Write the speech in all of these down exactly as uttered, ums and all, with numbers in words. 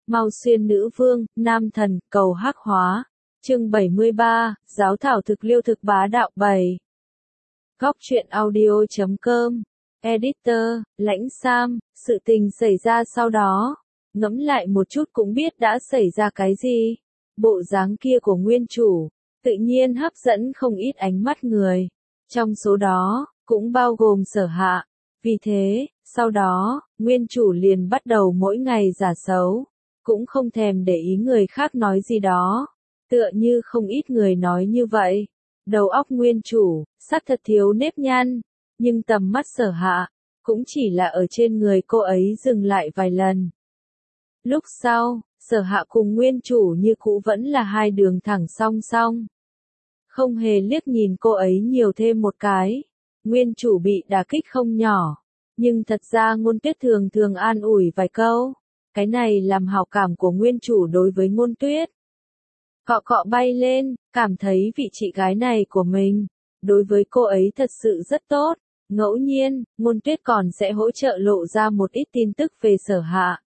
Mao Xuyên nữ vương, nam thần, cầu hắc hóa. Chương bảy mươi ba, giáo thảo thực liêu thực bá đạo bảy. Góc truyện audio chấm com. Editor, Lãnh Sam, sự tình xảy ra sau đó. Ngẫm lại một chút cũng biết đã xảy ra cái gì. Bộ dáng kia của nguyên chủ, tự nhiên hấp dẫn không ít ánh mắt người. Trong số đó, cũng bao gồm Sở Hạ. Vì thế, sau đó, nguyên chủ liền bắt đầu mỗi ngày giả xấu. Cũng không thèm để ý người khác nói gì đó. Tựa như không ít người nói như vậy. Đầu óc nguyên chủ, sắc thật thiếu nếp nhăn. Nhưng tầm mắt Sở Hạ, cũng chỉ là ở trên người cô ấy dừng lại vài lần. Lúc sau, Sở Hạ cùng nguyên chủ như cũ vẫn là hai đường thẳng song song. Không hề liếc nhìn cô ấy nhiều thêm một cái. Nguyên chủ bị đả kích không nhỏ. Nhưng thật ra Ngôn Tuyết thường thường an ủi vài câu. Cái này làm hảo cảm của nguyên chủ đối với Ngôn Tuyết. Cọ cọ bay lên, cảm thấy vị chị gái này của mình, đối với cô ấy thật sự rất tốt. Ngẫu nhiên, Ngôn Tuyết còn sẽ hỗ trợ lộ ra một ít tin tức về Sở Hạ.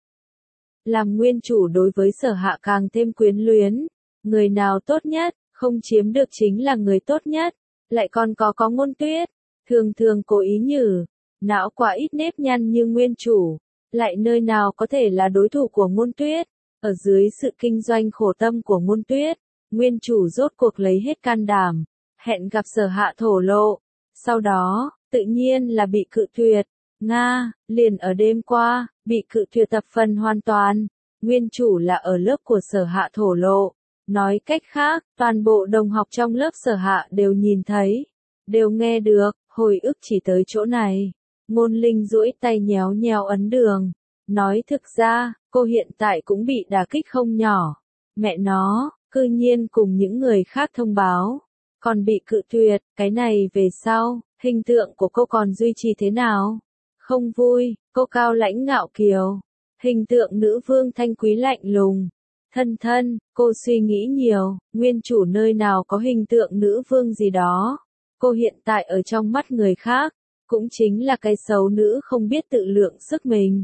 Làm nguyên chủ đối với Sở Hạ càng thêm quyến luyến. Người nào tốt nhất, không chiếm được chính là người tốt nhất. Lại còn có có Ngôn Tuyết, thường thường cố ý nhử, não quá ít nếp nhăn như nguyên chủ. Lại nơi nào có thể là đối thủ của Ngôn Tuyết. Ở dưới sự kinh doanh khổ tâm của Ngôn Tuyết, nguyên chủ rốt cuộc lấy hết can đảm, hẹn gặp Sở Hạ thổ lộ. Sau đó, tự nhiên là bị cự tuyệt. Nga, liền ở đêm qua, bị cự tuyệt tập phần hoàn toàn. Nguyên chủ là ở lớp của Sở Hạ thổ lộ. Nói cách khác, toàn bộ đồng học trong lớp Sở Hạ đều nhìn thấy, đều nghe được, hồi ức chỉ tới chỗ này. Ngôn Linh duỗi tay nhéo nhéo ấn đường. Nói thực ra, cô hiện tại cũng bị đả kích không nhỏ. Mẹ nó, cư nhiên cùng những người khác thông báo. Còn bị cự tuyệt, cái này về sau, hình tượng của cô còn duy trì thế nào? Không vui, cô cao lãnh ngạo kiều. Hình tượng nữ vương thanh quý lạnh lùng. Thân thân, cô suy nghĩ nhiều, nguyên chủ nơi nào có hình tượng nữ vương gì đó. Cô hiện tại ở trong mắt người khác, cũng chính là cái xấu nữ không biết tự lượng sức mình.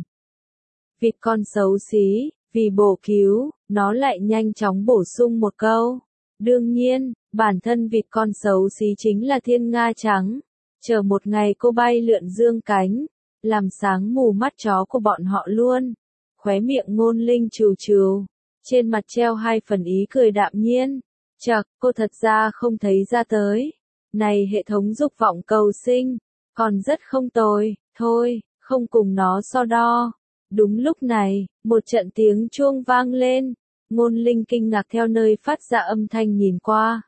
Vịt con xấu xí, vì bổ cứu, nó lại nhanh chóng bổ sung một câu. Đương nhiên, bản thân vịt con xấu xí chính là thiên nga trắng. Chờ một ngày cô bay lượn dương cánh, làm sáng mù mắt chó của bọn họ luôn. Khóe miệng Ngôn Linh trừ trừ, trên mặt treo hai phần ý cười đạm nhiên. Chậc, cô thật ra không thấy ra tới. Này hệ thống dục vọng cầu sinh, còn rất không tồi, thôi, không cùng nó so đo. Đúng lúc này, một trận tiếng chuông vang lên. Ngôn Linh kinh ngạc theo nơi phát ra âm thanh nhìn qua.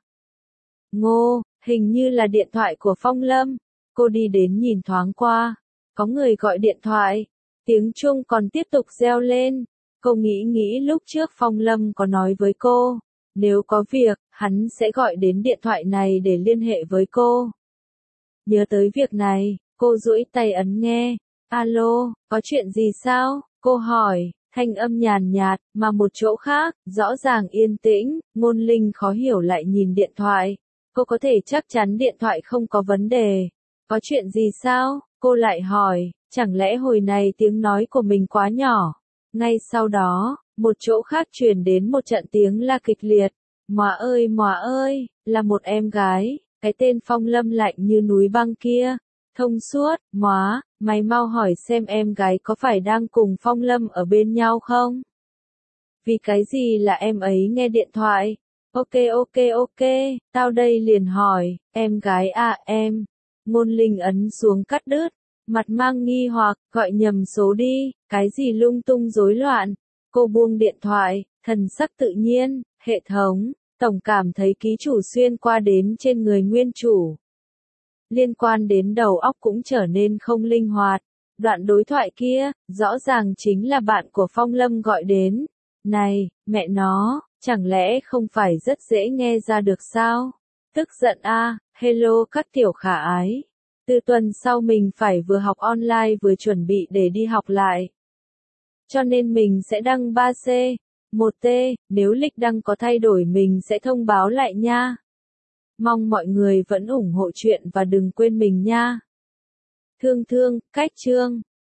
Ngô, hình như là điện thoại của Phong Lâm. Cô đi đến nhìn thoáng qua. Có người gọi điện thoại. Tiếng chuông còn tiếp tục reo lên. Cô nghĩ nghĩ lúc trước Phong Lâm có nói với cô. Nếu có việc, hắn sẽ gọi đến điện thoại này để liên hệ với cô. Nhớ tới việc này, cô duỗi tay ấn nghe. Alo, có chuyện gì sao? Cô hỏi, thanh âm nhàn nhạt, mà một chỗ khác, rõ ràng yên tĩnh. Ngôn Linh khó hiểu lại nhìn điện thoại. Cô có thể chắc chắn điện thoại không có vấn đề. Có chuyện gì sao? Cô lại hỏi, chẳng lẽ hồi này tiếng nói của mình quá nhỏ? Ngay sau đó, một chỗ khác truyền đến một trận tiếng la kịch liệt. Mòa ơi mòa ơi, là một em gái, cái tên Phong Lâm lạnh như núi băng kia. Thông suốt, móa, mày mau hỏi xem em gái có phải đang cùng Phong Lâm ở bên nhau không? Vì cái gì là em ấy nghe điện thoại? Ok ok ok, tao đây liền hỏi, em gái à em. Ngôn Linh ấn xuống cắt đứt, mặt mang nghi hoặc, gọi nhầm số đi, cái gì lung tung rối loạn. Cô buông điện thoại, thần sắc tự nhiên, hệ thống, tổng cảm thấy ký chủ xuyên qua đến trên người nguyên chủ. Liên quan đến đầu óc cũng trở nên không linh hoạt. Đoạn đối thoại kia, rõ ràng chính là bạn của Phong Lâm gọi đến. Này, mẹ nó, chẳng lẽ không phải rất dễ nghe ra được sao? Tức giận a, à, hello các tiểu khả ái. Từ tuần sau mình phải vừa học online vừa chuẩn bị để đi học lại. Cho nên mình sẽ đăng ba C, một T, nếu lịch đăng có thay đổi mình sẽ thông báo lại nha. Mong mọi người vẫn ủng hộ chuyện và đừng quên mình nha. Thương thương, cách chương.